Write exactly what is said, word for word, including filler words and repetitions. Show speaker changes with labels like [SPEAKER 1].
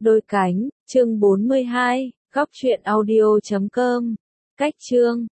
[SPEAKER 1] Đôi cánh, chương bốn mươi hai, góc truyện audio chấm com. Cách chương